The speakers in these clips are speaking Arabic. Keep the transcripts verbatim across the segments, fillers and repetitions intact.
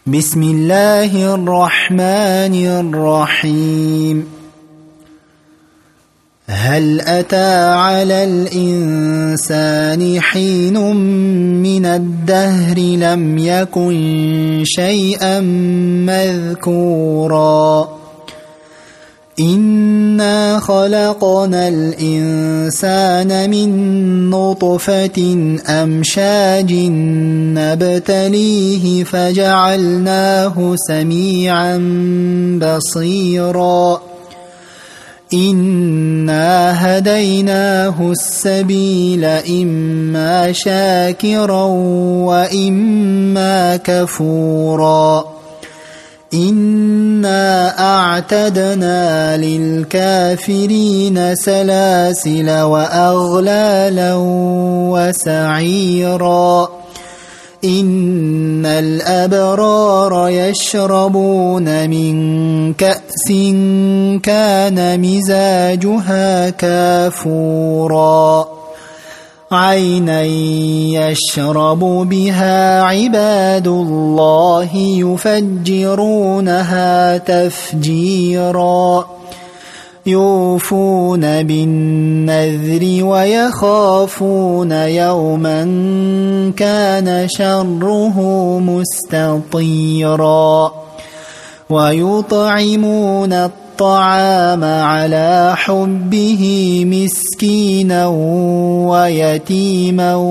بسم الله الرحمن الرحيم هل أتى على الإنسان حين من الدهر لم يكن شيئا مذكورا إنا خلقنا الإنسان من نطفة أمشاج نبتليه فجعلناه سميعا بصيرا إنا هديناه السبيل إما شاكرا وإما كفورا إنا أعتدنا للكافرين سلاسل وأغلالا وسعيرا إن الأبرار يشربون من كأس كان مزاجها كافورا عينا يشرب بها عباد الله يفجرونها تفجيرا يوفون بالنذر ويخافون يوما كان شره مستطيرا ويطعمون الطعام على حبه مسكينا ويتيما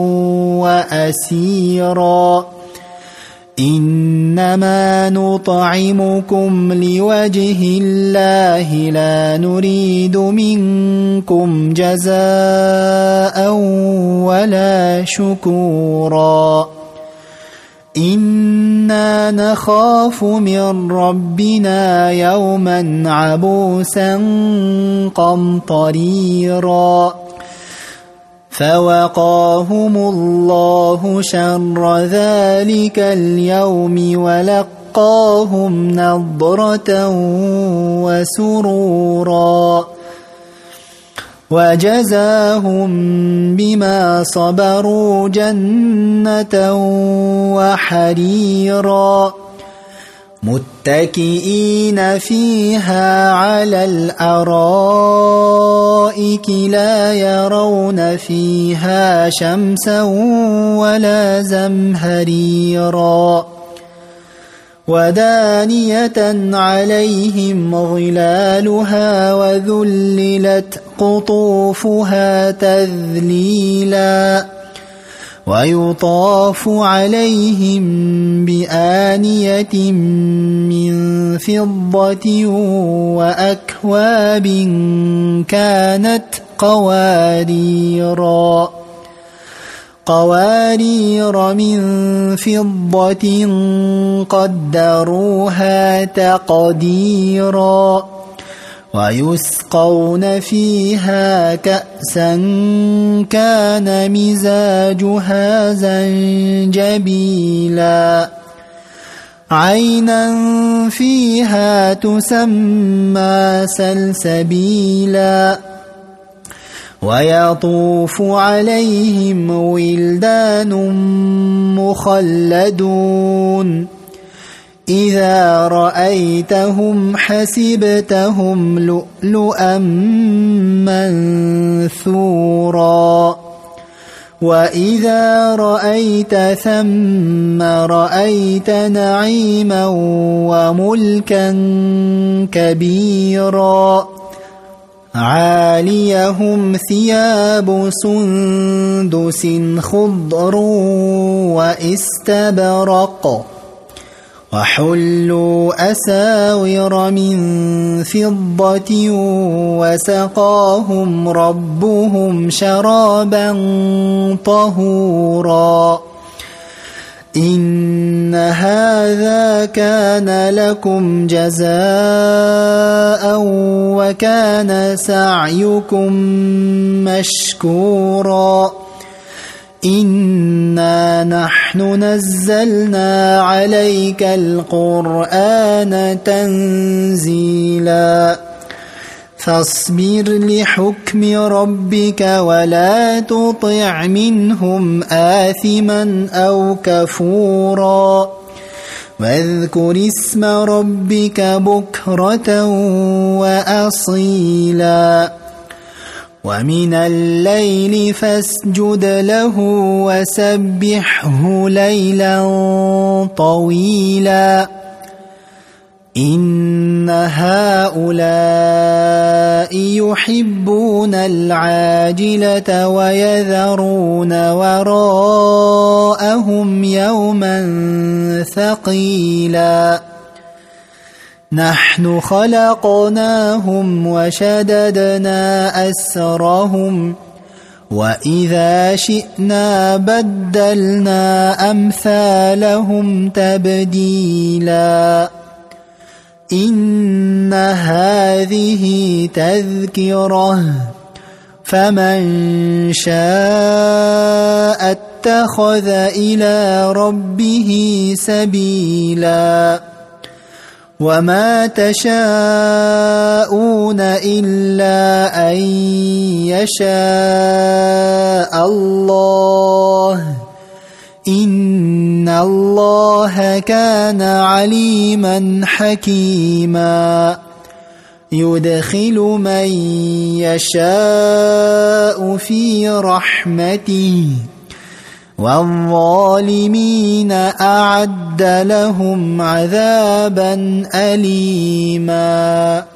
وأسيرا إنما نطعمكم لوجه الله لا نريد منكم جزاء ولا شكورا إنا نخاف من ربنا يوما عبوسا قمطريرا فوقاهم الله شر ذلك اليوم ولقاهم نضرة وسرورا وجزاهم بما صبروا جنة وحريرا متكئين فيها على الأرائك لا يرون فيها شمسا ولا زمهريرا ودانية عليهم ظلالها وذللت قطوفها تذليلا ويطاف عليهم بآنية من فضة وأكواب كانت قواريرا قوارير من فضة قدروها تقديرا ويسقون فيها كأسا كان مزاجها زنجبيلا عينا فيها تسمى سلسبيلا ويطوف عليهم ولدان مخلدون إذا رأيتهم حسبتهم لؤلؤا منثورا وإذا رأيت ثم رأيت نعيما وملكا كبيرا عاليهم ثياب سندس خضر واستبرق وحلوا أساور من فضة وسقاهم ربهم شرابا طهورا إن هذا كان لكم جزاء وكان سعيكم مشكورا إنا نحن نزلنا عليك القرآن تنزيلا فاصبر لحكم ربك ولا تطع منهم آثما أو كفورا واذكر اسم ربك بكرة وأصيلا ومن الليل فاسجد له وسبحه ليلا طويلا إن هؤلاء يحبون العاجلة ويذرون وراءهم يوما ثقيلا نحن خلقناهم وشددنا أسرهم وإذا شئنا بدلنا أمثالهم تبديلا إن هذه تذكرة فمن شاء اتخذ إلى ربه سبيلا وما تشاءون إلا أن يشاء الله إن الله كان عليما حكيما يدخل من يشاء في رحمته والظالمين أعد لهم عذابا أليما